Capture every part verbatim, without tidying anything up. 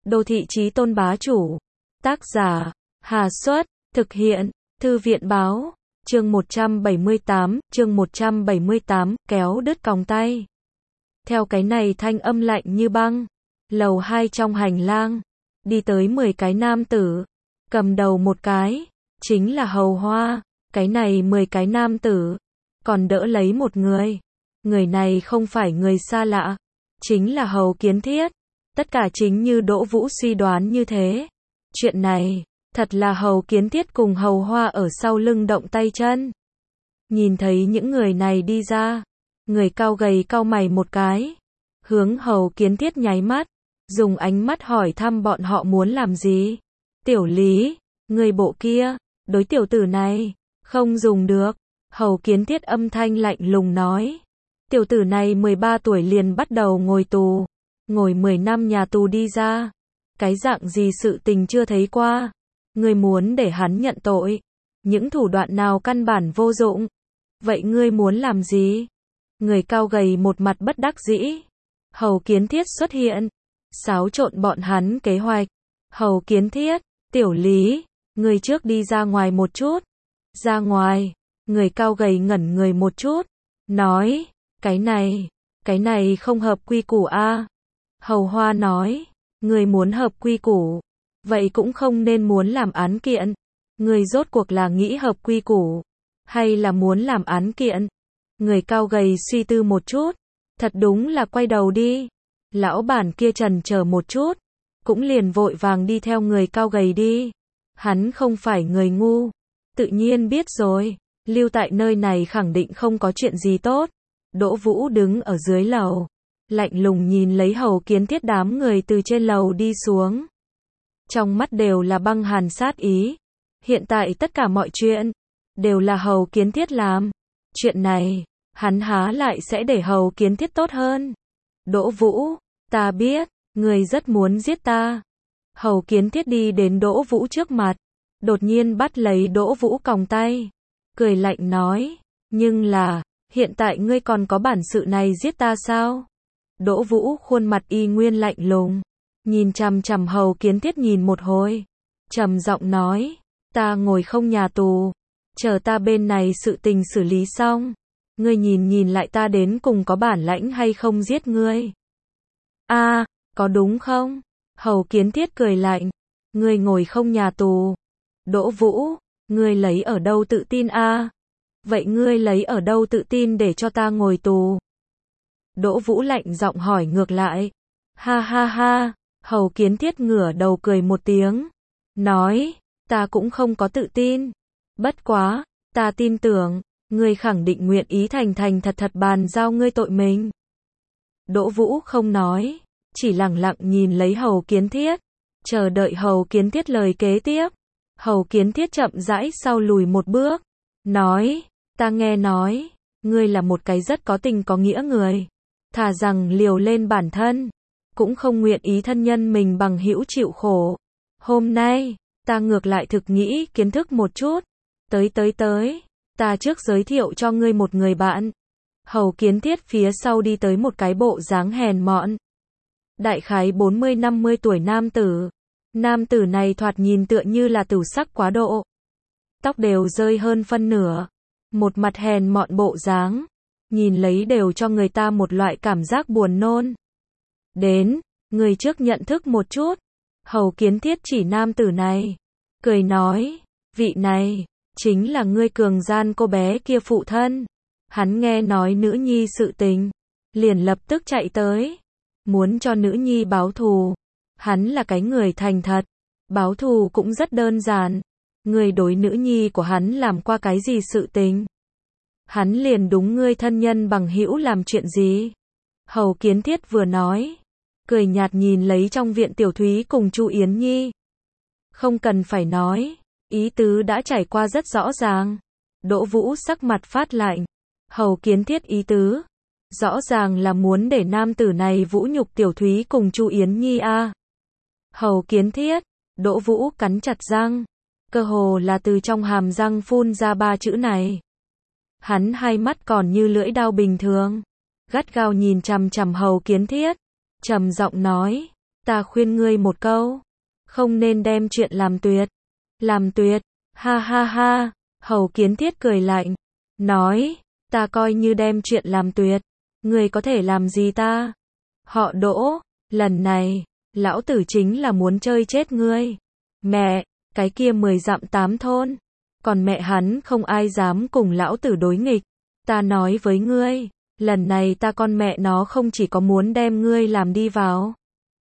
Đô thị chí tôn bá chủ. Tác giả, Hà Xuất, thực hiện, Thư viện báo, chương một trăm bảy mươi tám, chương một trăm bảy mươi tám, kéo đứt còng tay. Theo cái này thanh âm lạnh như băng, lầu hai trong hành lang, đi tới mười cái nam tử, cầm đầu một cái, chính là Hầu Hoa, cái này mười cái nam tử, còn đỡ lấy một người. Người này không phải người xa lạ, chính là Hầu Kiến Thiết. Tất cả chính như Đỗ Vũ suy đoán như thế. Chuyện này, thật là Hầu Kiến Thiết cùng Hầu Hoa ở sau lưng động tay chân. Nhìn thấy những người này đi ra, người cao gầy cau mày một cái, hướng Hầu Kiến Thiết nháy mắt, dùng ánh mắt hỏi thăm bọn họ muốn làm gì. Tiểu Lý, người bộ kia, đối tiểu tử này, không dùng được. Hầu Kiến Thiết âm thanh lạnh lùng nói. Tiểu tử này mười ba tuổi liền bắt đầu ngồi tù, ngồi mười năm nhà tù đi ra. Cái dạng gì sự tình chưa thấy qua. Ngươi muốn để hắn nhận tội. Những thủ đoạn nào căn bản vô dụng. Vậy ngươi muốn làm gì? Người cao gầy một mặt bất đắc dĩ. Hầu Kiến Thiết xuất hiện, xáo trộn bọn hắn kế hoạch. Hầu Kiến Thiết, Tiểu Lý, ngươi trước đi ra ngoài một chút. Ra ngoài, người cao gầy ngẩn người một chút, nói, cái này, cái này không hợp quy củ a. Hầu Hoa nói, người muốn hợp quy củ, vậy cũng không nên muốn làm án kiện. Người rốt cuộc là nghĩ hợp quy củ, hay là muốn làm án kiện? Người cao gầy suy tư một chút, thật đúng là quay đầu đi. Lão bản kia chần chờ một chút, cũng liền vội vàng đi theo người cao gầy đi. Hắn không phải người ngu, tự nhiên biết rồi, lưu tại nơi này khẳng định không có chuyện gì tốt. Đỗ Vũ đứng ở dưới lầu, lạnh lùng nhìn lấy Hầu Kiến Thiết đám người từ trên lầu đi xuống. Trong mắt đều là băng hàn sát ý. Hiện tại tất cả mọi chuyện, đều là Hầu Kiến Thiết làm. Chuyện này, hắn há lại sẽ để Hầu Kiến Thiết tốt hơn. Đỗ Vũ, ta biết, người rất muốn giết ta. Hầu Kiến Thiết đi đến Đỗ Vũ trước mặt, đột nhiên bắt lấy Đỗ Vũ còng tay, cười lạnh nói, nhưng là, hiện tại ngươi còn có bản sự này giết ta sao? Đỗ Vũ khuôn mặt y nguyên lạnh lùng, nhìn chằm chằm Hầu Kiến Thiết nhìn một hồi, trầm giọng nói, ta ngồi không nhà tù, chờ ta bên này sự tình xử lý xong, ngươi nhìn nhìn lại ta đến cùng có bản lãnh hay không giết ngươi. A, à, có đúng không? Hầu Kiến Thiết cười lạnh, ngươi ngồi không nhà tù. Đỗ Vũ, ngươi lấy ở đâu tự tin a? À? Vậy ngươi lấy ở đâu tự tin để cho ta ngồi tù? Đỗ Vũ lạnh giọng hỏi ngược lại. Ha ha ha, Hầu Kiến Thiết ngửa đầu cười một tiếng, nói, ta cũng không có tự tin. Bất quá, ta tin tưởng, ngươi khẳng định nguyện ý thành thành thật thật bàn giao ngươi tội mình. Đỗ Vũ không nói, chỉ lặng lặng nhìn lấy Hầu Kiến Thiết, chờ đợi Hầu Kiến Thiết lời kế tiếp. Hầu Kiến Thiết chậm rãi sau lùi một bước, nói, ta nghe nói, ngươi là một cái rất có tình có nghĩa người, thà rằng liều lên bản thân, cũng không nguyện ý thân nhân mình bằng hữu chịu khổ. Hôm nay, ta ngược lại thực nghĩ kiến thức một chút, tới tới tới, ta trước giới thiệu cho ngươi một người bạn. Hầu Kiến Thiết phía sau đi tới một cái bộ dáng hèn mọn, đại khái bốn mươi năm mươi tuổi nam tử. Nam tử này thoạt nhìn tựa như là tử sắc quá độ, tóc đều rơi hơn phân nửa, một mặt hèn mọn bộ dáng, nhìn lấy đều cho người ta một loại cảm giác buồn nôn. Đến, người trước nhận thức một chút. Hầu Kiến Thiết chỉ nam tử này, cười nói, vị này, chính là ngươi cường gian cô bé kia phụ thân. Hắn nghe nói nữ nhi sự tình, liền lập tức chạy tới, muốn cho nữ nhi báo thù. Hắn là cái người thành thật, báo thù cũng rất đơn giản. Ngươi đối nữ nhi của hắn làm qua cái gì sự tình, hắn liền đúng ngươi thân nhân bằng hữu làm chuyện gì. Hầu Kiến Thiết vừa nói, cười nhạt nhìn lấy trong viện Tiểu Thúy cùng Chu Yến Nhi. Không cần phải nói, ý tứ đã trải qua rất rõ ràng. Đỗ Vũ sắc mặt phát lạnh. Hầu Kiến Thiết ý tứ, rõ ràng là muốn để nam tử này vũ nhục Tiểu Thúy cùng Chu Yến Nhi a. À. Hầu Kiến Thiết, Đỗ Vũ cắn chặt răng, cơ hồ là từ trong hàm răng phun ra ba chữ này. Hắn hai mắt còn như lưỡi dao bình thường, gắt gao nhìn chằm chằm Hầu Kiến Thiết, trầm giọng nói, Ta khuyên ngươi một câu, không nên đem chuyện làm tuyệt. Làm tuyệt, ha ha ha, Hầu Kiến Thiết cười lạnh, nói, ta coi như đem chuyện làm tuyệt, ngươi có thể làm gì ta? Họ Đỗ, lần này, lão tử chính là muốn chơi chết ngươi. Mẹ, cái kia mười dặm tám thôn, còn mẹ hắn không ai dám cùng lão tử đối nghịch. Ta nói với ngươi, lần này ta con mẹ nó không chỉ có muốn đem ngươi làm đi vào,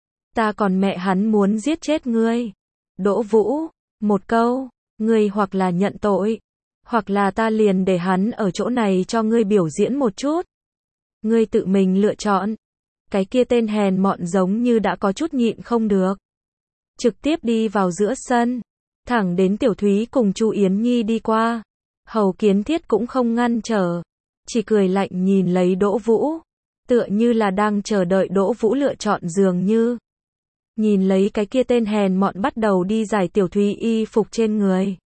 ta còn mẹ hắn muốn giết chết ngươi. Đỗ Vũ, một câu, ngươi hoặc là nhận tội, hoặc là ta liền để hắn ở chỗ này cho ngươi biểu diễn một chút. Ngươi tự mình lựa chọn. Cái kia tên hèn mọn giống như đã có chút nhịn không được. Trực tiếp đi vào giữa sân, thẳng đến Tiểu Thúy cùng Chu Yến Nhi đi qua. Hầu Kiến Thiết cũng không ngăn trở, chỉ cười lạnh nhìn lấy Đỗ Vũ, tựa như là đang chờ đợi Đỗ Vũ lựa chọn dường như. Nhìn lấy cái kia tên hèn mọn bắt đầu đi giải Tiểu Thúy y phục trên người.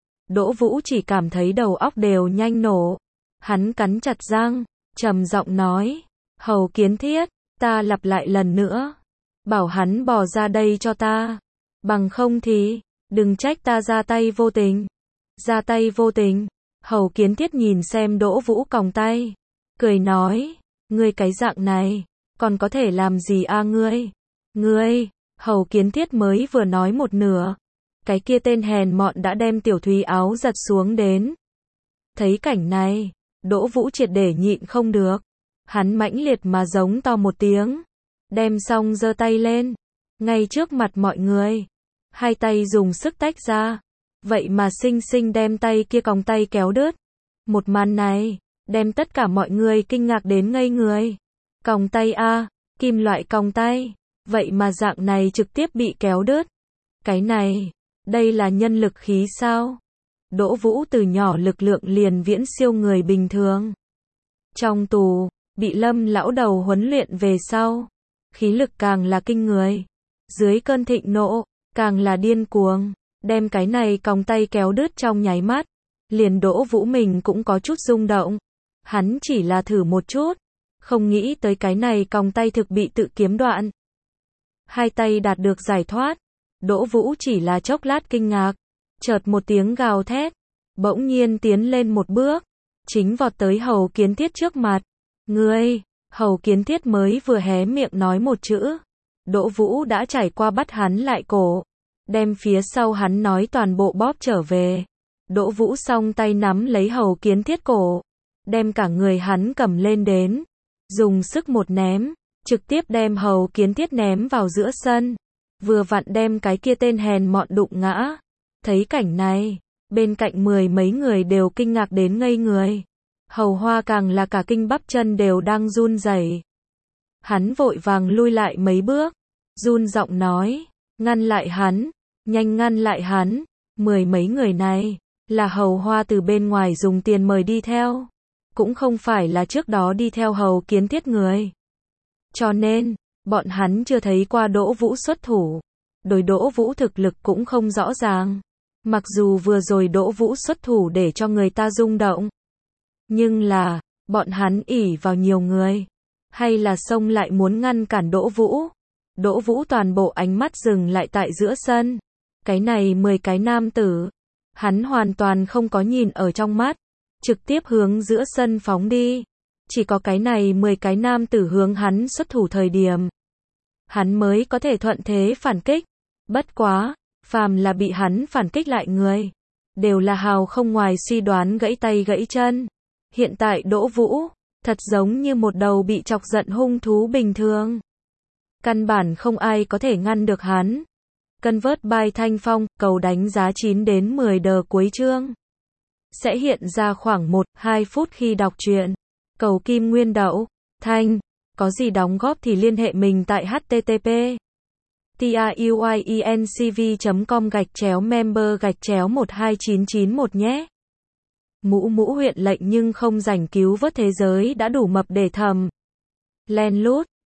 Đỗ Vũ chỉ cảm thấy đầu óc đều nhanh nổ. Hắn cắn chặt răng, trầm giọng nói, Hầu Kiến Thiết, ta lặp lại lần nữa, bảo hắn bỏ ra đây cho ta, bằng không thì, đừng trách ta ra tay vô tình. Ra tay vô tình. Hầu Kiến Thiết nhìn xem Đỗ Vũ còng tay, cười nói, ngươi cái dạng này, còn có thể làm gì a ngươi? Ngươi, Hầu Kiến Thiết mới vừa nói một nửa, cái kia tên hèn mọn đã đem Tiểu Thúy áo giật xuống đến. Thấy cảnh này, Đỗ Vũ triệt để nhịn không được, hắn mãnh liệt mà giống to một tiếng, đem xong giơ tay lên, ngay trước mặt mọi người, hai tay dùng sức tách ra, vậy mà xinh xinh đem tay kia còng tay kéo đứt. Một màn này, đem tất cả mọi người kinh ngạc đến ngây người. Còng tay a, kim loại còng tay, vậy mà dạng này trực tiếp bị kéo đứt. Cái này, đây là nhân lực khí sao? Đỗ Vũ từ nhỏ lực lượng liền viễn siêu người bình thường. Trong tù, bị Lâm lão đầu huấn luyện về sau, khí lực càng là kinh người. Dưới cơn thịnh nộ, càng là điên cuồng, đem cái này còng tay kéo đứt trong nháy mắt. Liền Đỗ Vũ mình cũng có chút rung động. Hắn chỉ là thử một chút, không nghĩ tới cái này còng tay thực bị tự kiếm đoạn. Hai tay đạt được giải thoát. Đỗ Vũ chỉ là chốc lát kinh ngạc, chợt một tiếng gào thét, bỗng nhiên tiến lên một bước, chính vọt tới Hầu Kiến Thiết trước mặt. Ngươi, Hầu Kiến Thiết mới vừa hé miệng nói một chữ, Đỗ Vũ đã trải qua bắt hắn lại cổ, đem phía sau hắn nói toàn bộ bóp trở về. Đỗ Vũ song tay nắm lấy Hầu Kiến Thiết cổ, đem cả người hắn cầm lên đến, dùng sức một ném, trực tiếp đem Hầu Kiến Thiết ném vào giữa sân, vừa vặn đem cái kia tên hèn mọn đụng ngã. Thấy cảnh này, bên cạnh mười mấy người đều kinh ngạc đến ngây người. Hầu Hoa càng là cả kinh bắp chân đều đang run rẩy. Hắn vội vàng lui lại mấy bước, run giọng nói, ngăn lại hắn, nhanh ngăn lại hắn. Mười mấy người này, là Hầu Hoa từ bên ngoài dùng tiền mời đi theo, cũng không phải là trước đó đi theo Hầu Kiến Thiết người. Cho nên, bọn hắn chưa thấy qua Đỗ Vũ xuất thủ, đối Đỗ Vũ thực lực cũng không rõ ràng. Mặc dù vừa rồi Đỗ Vũ xuất thủ để cho người ta rung động, nhưng là, bọn hắn ỷ vào nhiều người, hay là xông lại muốn ngăn cản Đỗ Vũ. Đỗ Vũ toàn bộ ánh mắt dừng lại tại giữa sân. Cái này mười cái nam tử, hắn hoàn toàn không có nhìn ở trong mắt, trực tiếp hướng giữa sân phóng đi. Chỉ có cái này mười cái nam tử hướng hắn xuất thủ thời điểm, hắn mới có thể thuận thế phản kích. Bất quá, phàm là bị hắn phản kích lại người, đều là hào không ngoài suy đoán gãy tay gãy chân. Hiện tại Đỗ Vũ, thật giống như một đầu bị chọc giận hung thú bình thường. Căn bản không ai có thể ngăn được hắn. Convert by Thanh Phong, cầu đánh giá chín đến mười đờ cuối chương. Sẽ hiện ra khoảng một đến hai phút khi đọc truyện. Cầu Kim Nguyên Đậu, Thanh, có gì đóng góp thì liên hệ mình tại http truyencv chấm com gạch chéo member gạch chéo một hai chín chín một nhé. Mũ mũ huyện lệnh nhưng không rảnh cứu vớt thế giới đã đủ mập để thầm. Len lút.